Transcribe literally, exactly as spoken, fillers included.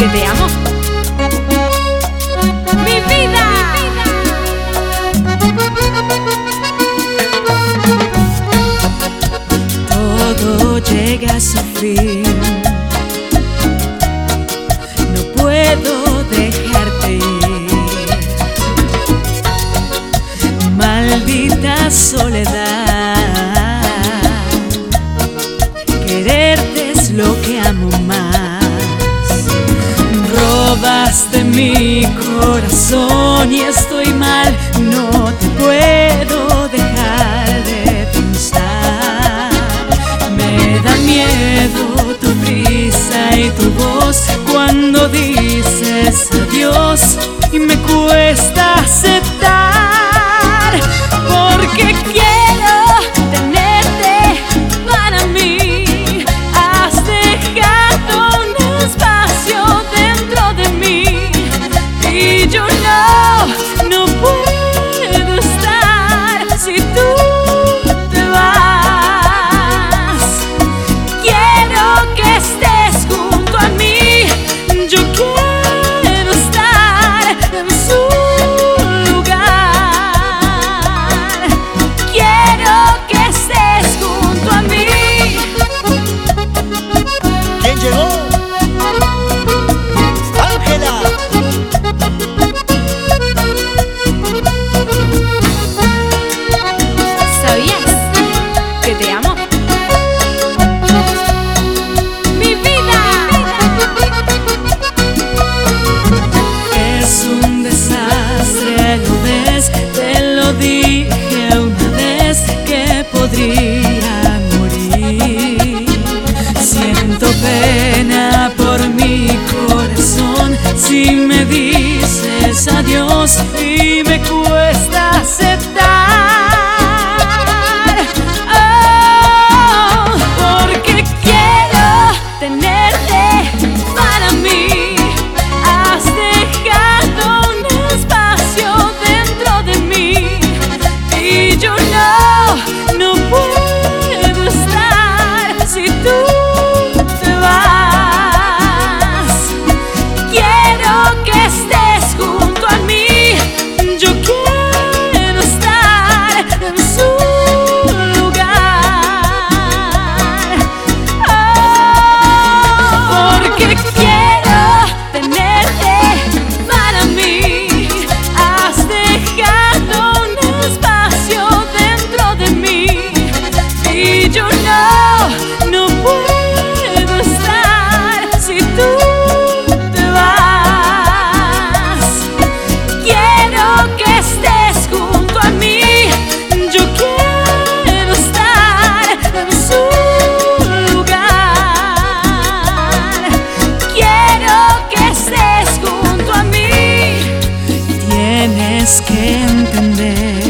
te amo. ¡Mi vida! Todo llega a su fin. No puedo dejarte ir. Maldita soledad. Quererte es lo que amo más. Robaste mi corazón y estoy mal. No te puedo dejar de pensar. Me da miedo tu prisa y tu voz cuando dices adiós, y me cuesta aceptar, porque quiero tenerte para mí. Has dejado un espacio dentro de mí y yo no, no puedo estar si tú te vas. Quiero que estés junto a mí, yo quiero estar en su lugar. Quiero que estés junto a mí. ¿Quién llegó? ¡Ángela! ¿Sabías que te amo? ¡Mi vida! Es un desastre, lo ves, te lo dije una vez que podría morir. Siento pena por mi corazón si me dices adiós, y me cuesta aceptar. Oh, porque quiero tenerte para mí. Has dejado un espacio dentro de mí y yo no, no puedo estar si tú te vas. Quiero que estés junto a mí, yo quiero estar en su lugar. Oh, porque quiero tenerte para mí. Has dejado un espacio dentro de mí y yo no, no puedo estar si tú te vas. Quiero que estés junto a mí, yo quiero estar en su lugar. Quiero que estés junto a mí. Tienes que entender